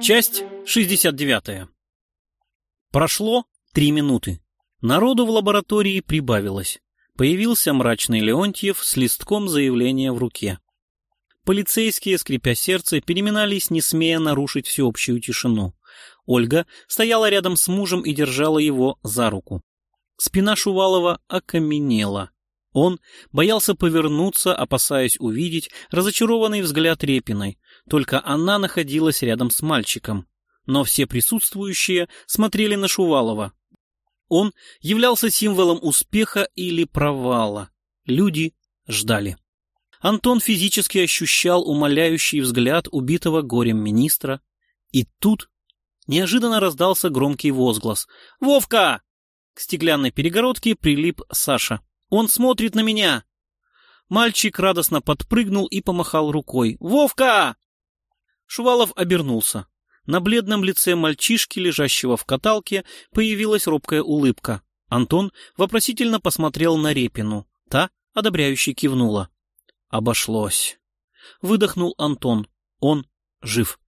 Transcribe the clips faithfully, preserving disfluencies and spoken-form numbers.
Часть шестьдесят девятая. Прошло три минуты. Народу в лаборатории прибавилось. Появился мрачный Леонтьев с листком заявления в руке. Полицейские, скрипя сердце, переминались, не смея нарушить всеобщую тишину. Ольга стояла рядом с мужем и держала его за руку. Спина Шувалова окаменела. Он боялся повернуться, опасаясь увидеть разочарованный взгляд Репиной. Только она находилась рядом с мальчиком. Но все присутствующие смотрели на Шувалова. Он являлся символом успеха или провала. Люди ждали. Антон физически ощущал умоляющий взгляд убитого горем министра. И тут неожиданно раздался громкий возглас. «Вовка!» К стеклянной перегородке прилип Саша. «Он смотрит на меня!» Мальчик радостно подпрыгнул и помахал рукой. «Вовка!» Шувалов обернулся. На бледном лице мальчишки, лежащего в каталке, появилась робкая улыбка. Антон вопросительно посмотрел на Репину. Та одобряюще кивнула. «Обошлось!» Выдохнул Антон. «Он жив!»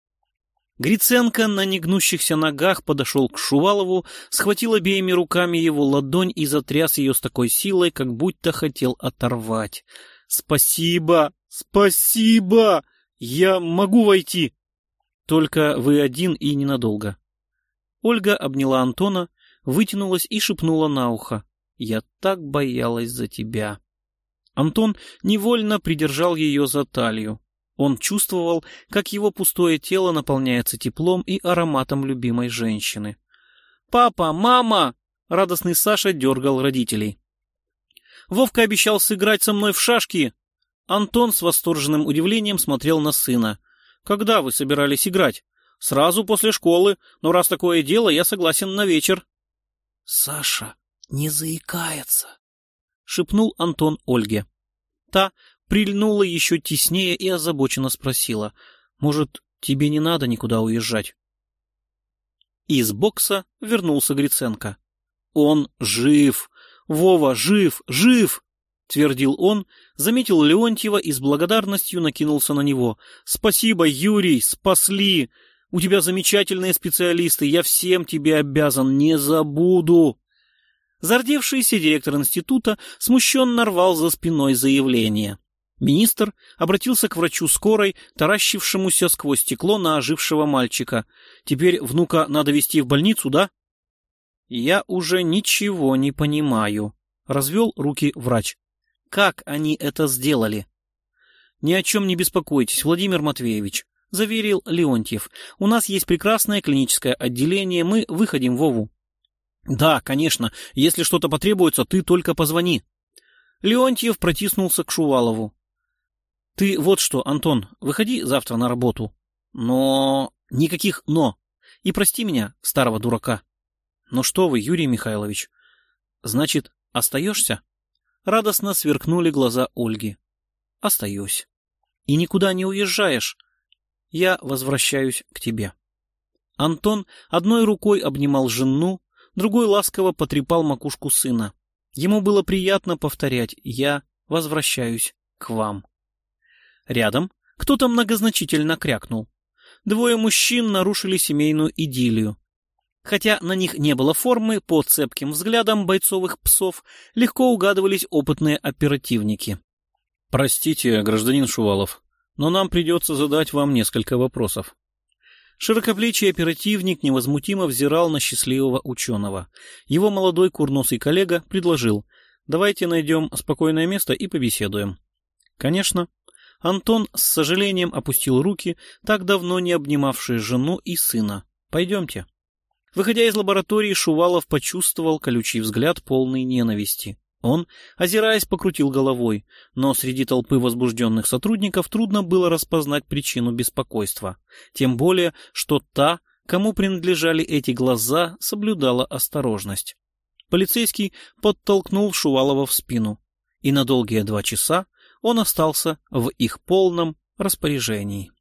Гриценко на негнущихся ногах подошел к Шувалову, схватил обеими руками его ладонь и затряс ее с такой силой, как будто хотел оторвать. «Спасибо! Спасибо! Я могу войти!» «Только вы один и ненадолго». Ольга обняла Антона, вытянулась и шепнула на ухо. «Я так боялась за тебя». Антон невольно придержал ее за талию. Он чувствовал, как его пустое тело наполняется теплом и ароматом любимой женщины. «Папа! Мама!» — радостный Саша дергал родителей. «Вовка обещал сыграть со мной в шашки!» Антон с восторженным удивлением смотрел на сына. «Когда вы собирались играть?» «Сразу после школы, но раз такое дело, я согласен на вечер». «Саша не заикается», — шепнул Антон Ольге. Та прильнула еще теснее и озабоченно спросила. «Может, тебе не надо никуда уезжать?» Из бокса вернулся Гриценко. «Он жив! Вова жив! Жив!» — твердил он, заметил Леонтьева и с благодарностью накинулся на него. «Спасибо, Юрий, спасли! У тебя замечательные специалисты, я всем тебе обязан, не забуду!» Зардевшийся директор института смущенно рвал за спиной заявление. Министр обратился к врачу скорой, таращившемуся сквозь стекло на ожившего мальчика. «Теперь внука надо везти в больницу, да?» «Я уже ничего не понимаю», — развел руки врач. «Как они это сделали?» «Ни о чем не беспокойтесь, Владимир Матвеевич», — заверил Леонтьев. «У нас есть прекрасное клиническое отделение, мы выходим Вову». «Да, конечно, если что-то потребуется, ты только позвони». Леонтьев протиснулся к Шувалову. «Ты вот что, Антон, выходи завтра на работу. Но... никаких «но». И прости меня, старого дурака». «Ну что вы, Юрий Михайлович, значит, остаешься?» Радостно сверкнули глаза Ольги. «Остаюсь. И никуда не уезжаешь. Я возвращаюсь к тебе». Антон одной рукой обнимал жену, другой ласково потрепал макушку сына. Ему было приятно повторять «я возвращаюсь к вам». Рядом кто-то многозначительно крякнул. Двое мужчин нарушили семейную идиллию. Хотя на них не было формы, по цепким взглядам бойцовых псов легко угадывались опытные оперативники. «Простите, гражданин Шувалов, но нам придется задать вам несколько вопросов». Широкоплечий оперативник невозмутимо взирал на счастливого ученого. Его молодой курносый коллега предложил: «Давайте найдем спокойное место и побеседуем». «Конечно». Антон с сожалением опустил руки, так давно не обнимавшие жену и сына. «Пойдемте». Выходя из лаборатории, Шувалов почувствовал колючий взгляд полной ненависти. Он, озираясь, покрутил головой, но среди толпы возбужденных сотрудников трудно было распознать причину беспокойства. Тем более, что та, кому принадлежали эти глаза, соблюдала осторожность. Полицейский подтолкнул Шувалова в спину, и на долгие два часа он остался в их полном распоряжении.